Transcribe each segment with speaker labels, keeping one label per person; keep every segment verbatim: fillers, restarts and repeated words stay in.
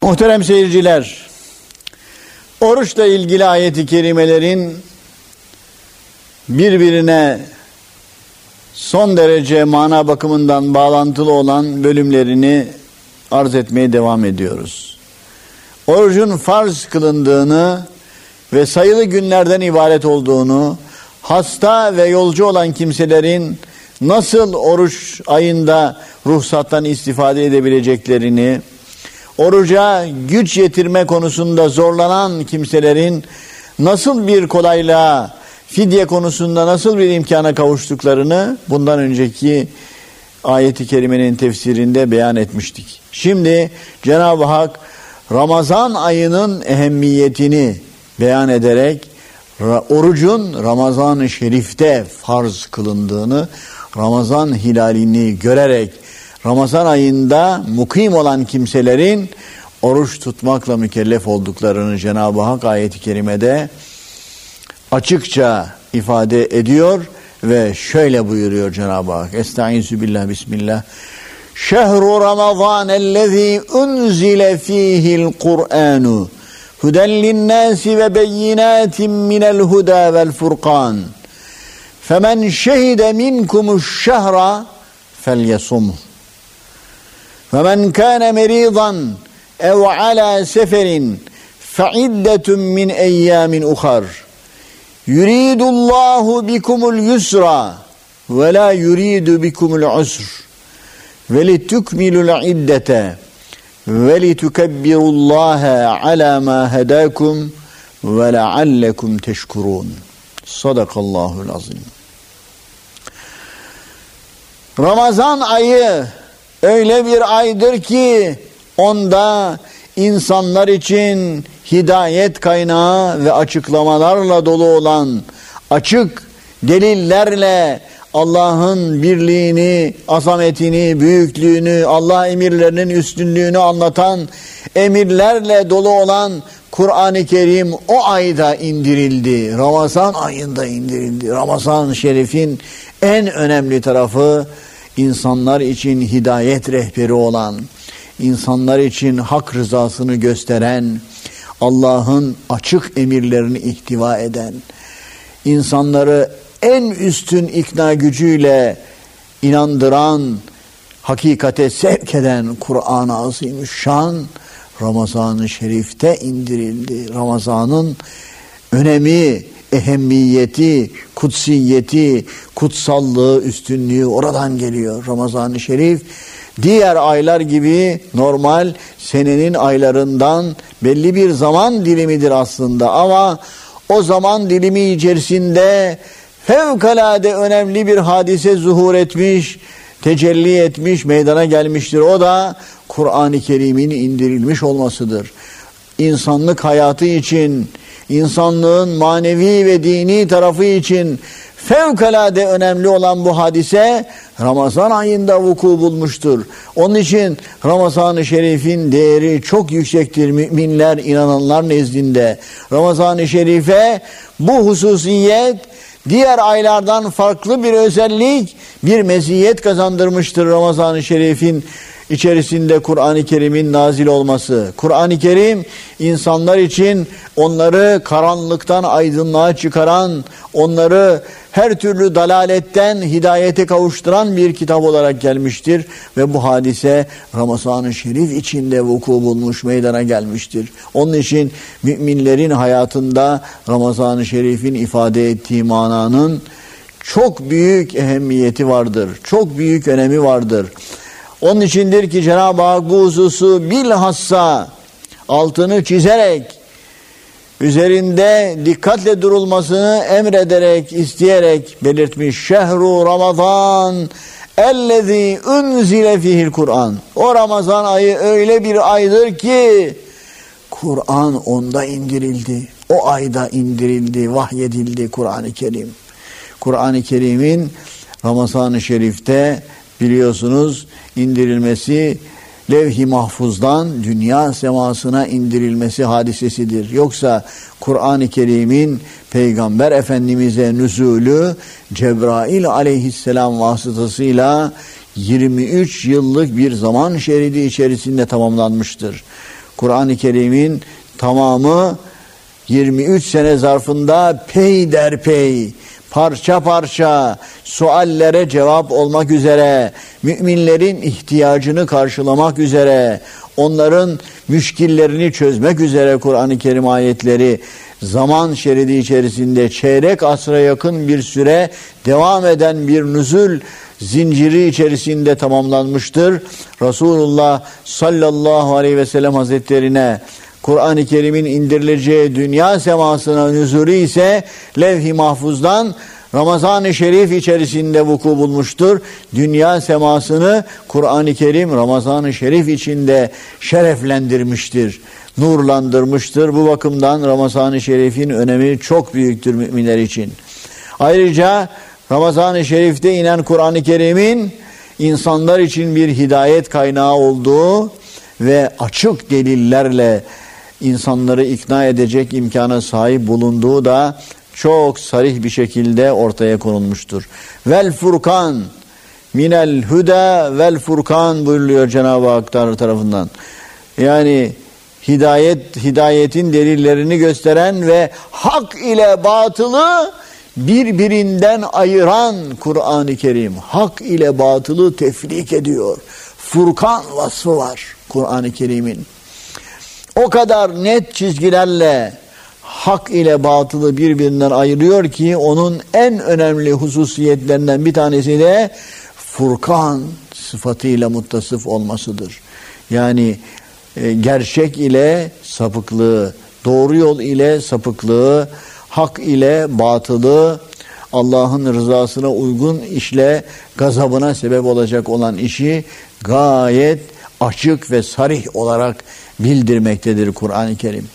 Speaker 1: Muhterem seyirciler, oruçla ilgili ayet-i kerimelerin birbirine son derece mana bakımından bağlantılı olan bölümlerini arz etmeye devam ediyoruz. Orucun farz kılındığını ve sayılı günlerden ibaret olduğunu, hasta ve yolcu olan kimselerin nasıl oruç ayında ruhsattan istifade edebileceklerini, oruca güç yetirme konusunda zorlanan kimselerin nasıl bir kolaylığa, fidye konusunda nasıl bir imkana kavuştuklarını bundan önceki ayet-i kerimenin tefsirinde beyan etmiştik. Şimdi Cenab-ı Hak Ramazan ayının ehemmiyetini beyan ederek orucun Ramazan-ı Şerif'te farz kılındığını, Ramazan hilalini görerek Ramazan ayında mukim olan kimselerin oruç tutmakla mükellef olduklarını Cenab-ı Hak ayet-i kerimede açıkça ifade ediyor ve şöyle buyuruyor Cenab-ı Hak. Estaizu billah, bismillah. Şehru Ramazanellezî unzile fîhil Kur'anu huden linnâsi ve beyinâtin minel huda vel furkan. Femen şehide minkumuş şehra felyesumh. Femen kâne merîdan ev alâ seferin fe'iddetun min eyyâmin uhar. Yuridullahu bikumul yusra ve la yuridu bikumul usr ve litukmilul iddete ve litukebbirullaha ala ma hedakum ve leallekum teşkurun. Sadakallahul azim. Ramazan ayı öyle bir aydır ki onda insanlar için hidayet kaynağı ve açıklamalarla dolu olan, açık delillerle Allah'ın birliğini, azametini, büyüklüğünü, Allah emirlerinin üstünlüğünü anlatan emirlerle dolu olan Kur'an-ı Kerim o ayda indirildi. Ramazan ayında indirildi. Ramazan-ı Şerif'in en önemli tarafı insanlar için hidayet rehberi olan, insanlar için hak rızasını gösteren, Allah'ın açık emirlerini ihtiva eden, insanları en üstün ikna gücüyle inandıran, hakikate sevk eden Kur'an-ı Azimüşşan Ramazan-ı Şerif'te indirildi. Ramazan'ın önemi, ehemmiyeti, kutsiyeti, kutsallığı, üstünlüğü oradan geliyor. Ramazan-ı Şerif diğer aylar gibi normal senenin aylarından belli bir zaman dilimidir aslında, ama o zaman dilimi içerisinde fevkalade önemli bir hadise zuhur etmiş, tecelli etmiş, meydana gelmiştir. O da Kur'an-ı Kerim'in indirilmiş olmasıdır. İnsanlık hayatı için, insanlığın manevi ve dini tarafı için fevkalade önemli olan bu hadise Ramazan ayında vuku bulmuştur. Onun için Ramazan-ı Şerif'in değeri çok yüksektir müminler, inananlar nezdinde. Ramazan-ı Şerif'e bu hususiyet diğer aylardan farklı bir özellik, bir meziyet kazandırmıştır Ramazan-ı Şerif'in içerisinde Kur'an-ı Kerim'in nazil olması. Kur'an-ı Kerim insanlar için onları karanlıktan aydınlığa çıkaran, onları her türlü dalaletten hidayete kavuşturan bir kitap olarak gelmiştir ve bu hadise Ramazan-ı Şerif içinde vuku bulmuş, meydana gelmiştir. Onun için müminlerin hayatında Ramazan-ı Şerif'in ifade ettiği mananın çok büyük ehemmiyeti vardır, çok büyük önemi vardır. Onun içindir ki Cenab-ı Hak bu hususu bilhassa altını çizerek, üzerinde dikkatle durulmasını emrederek, isteyerek belirtmiş. Şehru Ramazan ellezî unzile fihil Kur'an. O Ramazan ayı öyle bir aydır ki Kur'an onda indirildi. O ayda indirildi, vahyedildi Kur'an-ı Kerim. Kur'an-ı Kerim'in Ramazan-ı Şerif'te biliyorsunuz indirilmesi levh-i mahfuzdan dünya semasına indirilmesi hadisesidir. Yoksa Kur'an-ı Kerim'in Peygamber Efendimiz'e nüzulü Cebrail aleyhisselam vasıtasıyla yirmi üç yıllık bir zaman şeridi içerisinde tamamlanmıştır. Kur'an-ı Kerim'in tamamı yirmi üç sene zarfında peyderpey, parça parça suallere cevap olmak üzere, müminlerin ihtiyacını karşılamak üzere, onların müşkillerini çözmek üzere Kur'an-ı Kerim ayetleri zaman şeridi içerisinde çeyrek asra yakın bir süre devam eden bir nüzul zinciri içerisinde tamamlanmıştır. Resulullah sallallahu aleyhi ve sellem hazretlerine Kur'an-ı Kerim'in indirileceği dünya semasına nüzulü ise levh-i mahfuzdan Ramazan-ı Şerif içerisinde vuku bulmuştur. Dünya semasını Kur'an-ı Kerim Ramazan-ı Şerif içinde şereflendirmiştir, nurlandırmıştır. Bu bakımdan Ramazan-ı Şerif'in önemi çok büyüktür müminler için. Ayrıca Ramazan-ı Şerif'te inen Kur'an-ı Kerim'in insanlar için bir hidayet kaynağı olduğu ve açık delillerle insanları ikna edecek imkana sahip bulunduğu da çok sarih bir şekilde ortaya konulmuştur. Vel Furkan minel huda vel furkan buyuruluyor Cenab-ı Hak tarafından. Yani hidayet, hidayetin delillerini gösteren ve hak ile batılı birbirinden ayıran Kur'an-ı Kerim. Hak ile batılı tefrik ediyor. Furkan vasfı var Kur'an-ı Kerim'in. O kadar net çizgilerle hak ile batılı birbirinden ayırıyor ki onun en önemli hususiyetlerinden bir tanesi de Furkan sıfatıyla muttasıf olmasıdır. Yani e, gerçek ile sapıklığı, doğru yol ile sapıklığı, hak ile batılı, Allah'ın rızasına uygun işle gazabına sebep olacak olan işi gayet açık ve sarih olarak bildirmektedir Kur'an-ı Kerim.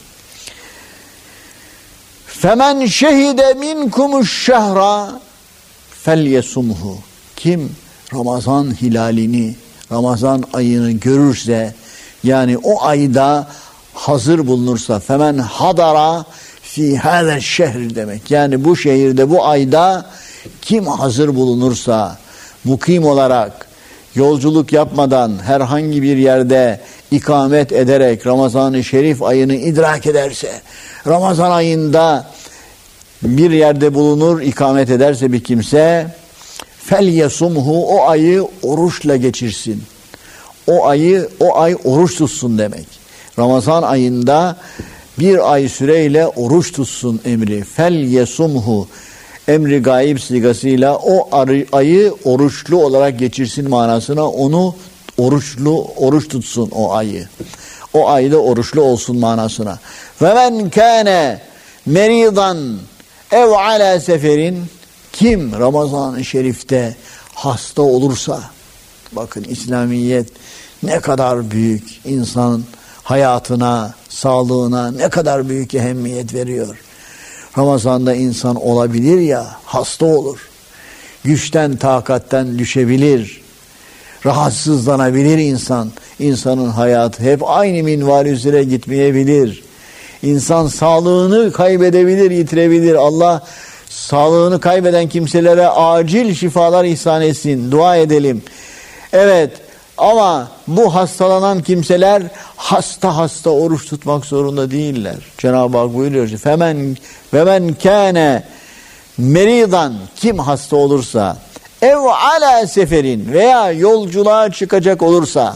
Speaker 1: Femen şehide minkumuş şehra felyesumhu. Kim Ramazan hilalini, Ramazan ayını görürse, yani o ayda hazır bulunursa, femen hadara fi hâzel şehir demek. Yani bu şehirde, bu ayda kim hazır bulunursa, mukim olarak, yolculuk yapmadan herhangi bir yerde ikamet ederek Ramazan-ı Şerif ayını idrak ederse, Ramazan ayında bir yerde bulunur, ikamet ederse bir kimse, felyesumhu, o ayı oruçla geçirsin. O ayı, o ay oruç tutsun demek. Ramazan ayında bir ay süreyle oruç tutsun emri. Felyesumhu, emri gayb sigasıyla o ayı oruçlu olarak geçirsin manasına, onu oruçlu, oruç tutsun o ayı. O ayda oruçlu olsun manasına. Ve men kâne meridan ev ala seferin, kim Ramazan-ı Şerif'te hasta olursa, bakın İslamiyet ne kadar büyük, insanın hayatına, sağlığına ne kadar büyük ehemmiyet veriyor. Ramazan'da insan olabilir ya, hasta olur. Güçten, takatten düşebilir. Rahatsızlanabilir insan. İnsanın hayatı hep aynı minval üzere gitmeyebilir. İnsan sağlığını kaybedebilir, yitirebilir. Allah sağlığını kaybeden kimselere acil şifalar ihsan etsin. Dua edelim. Evet, ama bu hastalanan kimseler hasta hasta oruç tutmak zorunda değiller. Cenab-ı Hak buyuruyor ki femen ve men kâne meridan, kim hasta olursa, ev ala seferin, veya yolculuğa çıkacak olursa,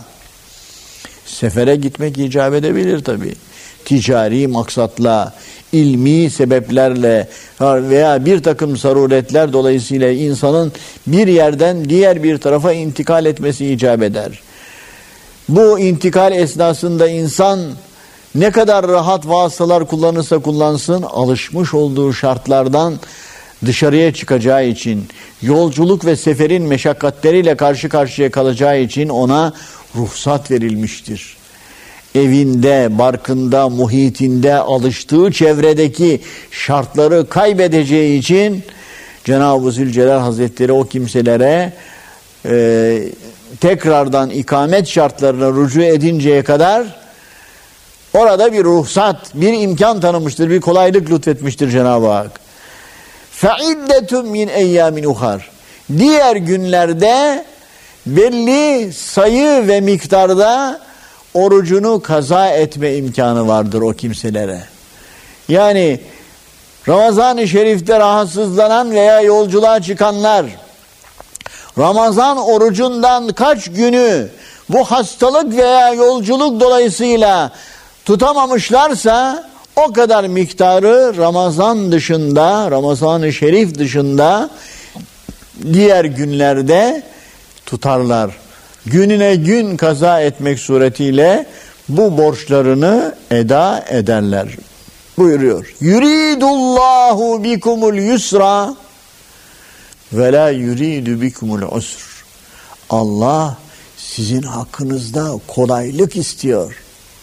Speaker 1: sefere gitmek icap edebilir tabi. Ticari maksatla, ilmi sebeplerle veya bir takım zaruretler dolayısıyla insanın bir yerden diğer bir tarafa intikal etmesi icap eder. Bu intikal esnasında insan ne kadar rahat vasıtalar kullanırsa kullansın, alışmış olduğu şartlardan dışarıya çıkacağı için, yolculuk ve seferin meşakkatleriyle karşı karşıya kalacağı için ona ruhsat verilmiştir. Evinde, barkında, muhitinde, alıştığı çevredeki şartları kaybedeceği için Cenab-ı Zülcelal Hazretleri o kimselere e, tekrardan ikamet şartlarına rücu edinceye kadar orada bir ruhsat, bir imkan tanımıştır, bir kolaylık lütfetmiştir Cenab-ı Hak. فَعِدَّةٌ مِنْ اَيَّامٍ اُخَرٍ. Diğer günlerde belli sayı ve miktarda orucunu kaza etme imkanı vardır o kimselere. Yani Ramazan-ı Şerif'te rahatsızlanan veya yolculuğa çıkanlar Ramazan orucundan kaç günü bu hastalık veya yolculuk dolayısıyla tutamamışlarsa o kadar miktarı Ramazan dışında, Ramazan-ı Şerif dışında diğer günlerde tutarlar. Gününe gün kaza etmek suretiyle bu borçlarını eda ederler. Buyuruyor. Yuridullahu bikumul yusra ve la yuridu bikumul usr. Allah sizin hakkınızda kolaylık istiyor.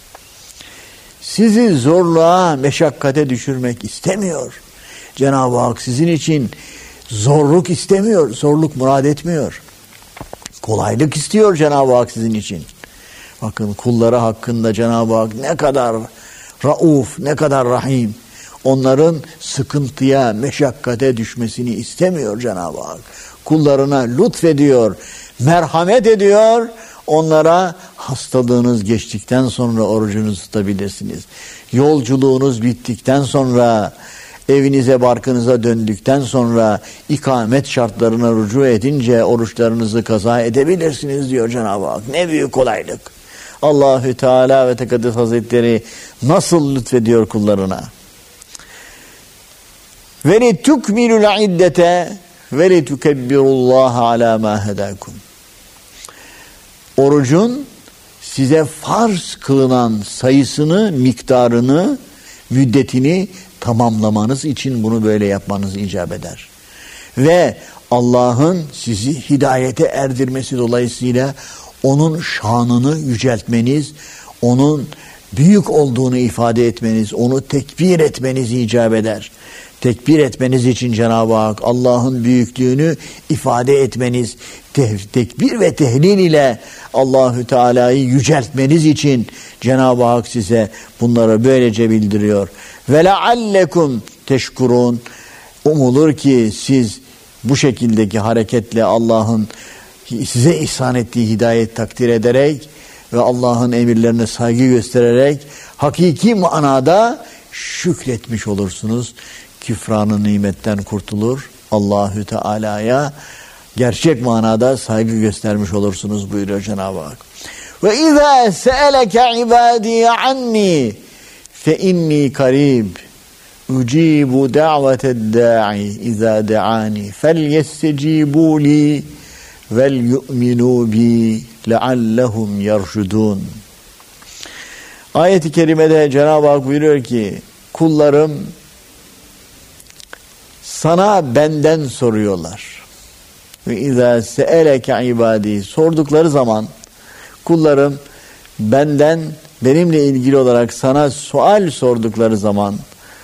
Speaker 1: Sizi zorluğa, meşakkate düşürmek istemiyor. Cenab-ı Hak sizin için zorluk istemiyor, zorluk murad etmiyor. Kolaylık istiyor Cenab-ı Hak sizin için. Bakın kulları hakkında Cenab-ı Hak ne kadar rauf, ne kadar rahim. Onların sıkıntıya, meşakkate düşmesini istemiyor Cenab-ı Hak. Kullarına lütfediyor, merhamet ediyor. Onlara hastalığınız geçtikten sonra orucunuzu tutabilirsiniz. Yolculuğunuz bittikten sonra, evinize barkınıza döndükten sonra ikamet şartlarına rücu edince oruçlarınızı kaza edebilirsiniz diyor Cenab-ı Hak. Ne büyük kolaylık. Allahü Teala ve Tekaddes Hazretleri nasıl lütfediyor kullarına. Ve li tukmilul iddete ve li tukebbirullaha ala ma hedakum. Orucun size farz kılınan sayısını, miktarını, müddetini tamamlamanız için bunu böyle yapmanız icap eder. Ve Allah'ın sizi hidayete erdirmesi dolayısıyla onun şanını yüceltmeniz, onun büyük olduğunu ifade etmeniz, onu tekbir etmeniz icap eder. Tekbir etmeniz için Cenab-ı Hak Allah'ın büyüklüğünü ifade etmeniz, te- tekbir ve tehlil ile Allahü Teala'yı yüceltmeniz için Cenab-ı Hak size bunları böylece bildiriyor. Ve leallekum teşkurun. Umulur ki siz bu şekildeki hareketle Allah'ın size ihsan ettiği hidayet takdir ederek ve Allah'ın emirlerine saygı göstererek hakiki manada şükretmiş olursunuz. Küfranı nimetten kurtulur. Allahü Teala'ya gerçek manada saygı göstermiş olursunuz buyuruyor Cenab-ı Hak. Ve izâ se'eleke ibâdî anni fe inni karib ucibu da'vete'd-dâ'i izâ de'ani felyestecibû li vel yu'minû bi leallehum yerşudûn. Ayet-i kerimede Cenab-ı Hak buyuruyor ki kullarım sana benden soruyorlar. Ve izâ se'eleke ibâdî sordukları zaman kullarım benden benimle ilgili olarak sana sual sordukları zaman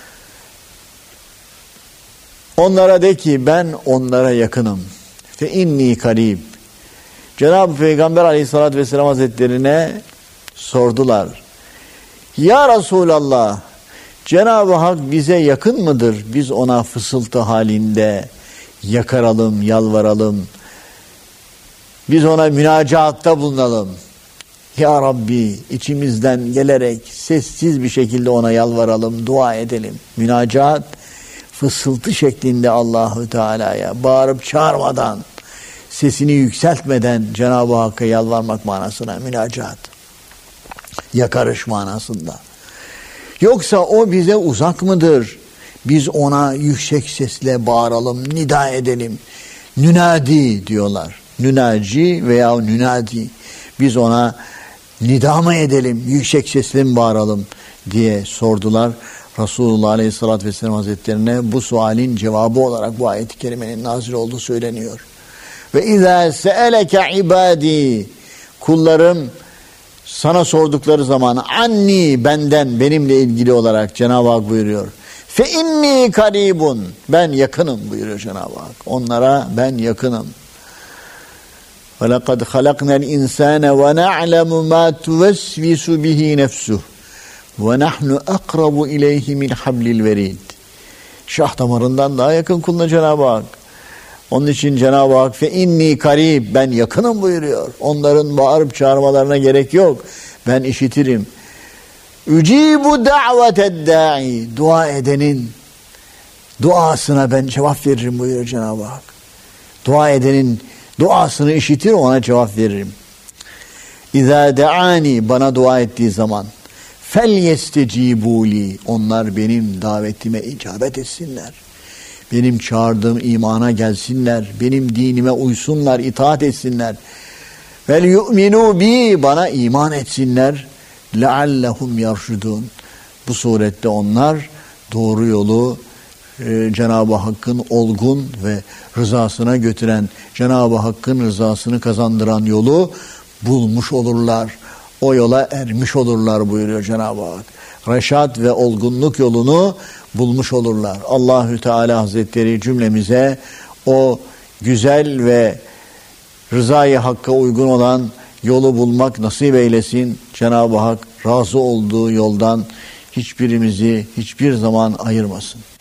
Speaker 1: onlara de ki ben onlara yakınım. Fe inni karib. Cenab-ı Peygamber Aleyhisselatü Vesselam Hazretlerine sordular. Ya Resulallah, Cenab-ı Hak bize yakın mıdır? Biz ona fısıltı halinde yakaralım, yalvaralım. Biz ona münacahatta bulunalım. Ya Rabbi, içimizden gelerek sessiz bir şekilde ona yalvaralım, dua edelim. Münacaat fısıltı şeklinde Allahu Teala'ya bağırıp çağırmadan, sesini yükseltmeden Cenab-ı Hakk'a yalvarmak manasına münacaat. Yakarış manasında. Yoksa o bize uzak mıdır? Biz ona yüksek sesle bağıralım, nida edelim. Nünadi diyorlar. Nünaci veya nünadi. Biz ona nida mı edelim, yüksek sesle mi bağıralım diye sordular. Resulullah Aleyhisselatü Vesselam Hazretlerine bu sualin cevabı olarak bu ayet-i kerimenin nazil olduğu söyleniyor. Ve izâ se'eleke ibâdî kullarım sana sordukları zaman anni benden benimle ilgili olarak Cenab-ı Hak buyuruyor. Fe inni karibun ben yakınım buyuruyor Cenab-ı Hak. Onlara ben yakınım. Ve lekad halaknel insâne ve na'lemu mâ tuvesvisu bihi nefsuh ve nahnu akrabu ileyhi min hablil verid. Şah damarından daha yakın kuluna Cenab-ı Hak. Onun için Cenab-ı Hak fe inni karib ben yakınım buyuruyor. Onların bağırıp çağırmalarına gerek yok. Ben işitirim. Ücibu da'veted da'i. Dua edenin duasına ben cevap veririm buyuruyor Cenab-ı Hak. Dua edenin duasını işitir, ona cevap veririm. İzâ de'ani, bana dua ettiği zaman, fel yestecibûli, onlar benim davetime icabet etsinler. Benim çağırdığım imana gelsinler. Benim dinime uysunlar, itaat etsinler. Vel yu'minû bi, bana iman etsinler. Leallehum yarşudun. Bu surette onlar doğru yolu e, Cenab-ı Hakk'ın olgun ve rızasına götüren, Cenab-ı Hakk'ın rızasını kazandıran yolu bulmuş olurlar. O yola ermiş olurlar buyuruyor Cenab-ı Hak. Reşat ve olgunluk yolunu bulmuş olurlar. Allahü Teala Hazretleri cümlemize o güzel ve rızayı Hakk'a uygun olan yolu bulmak nasip eylesin. Cenab-ı Hak razı olduğu yoldan hiçbirimizi hiçbir zaman ayırmasın.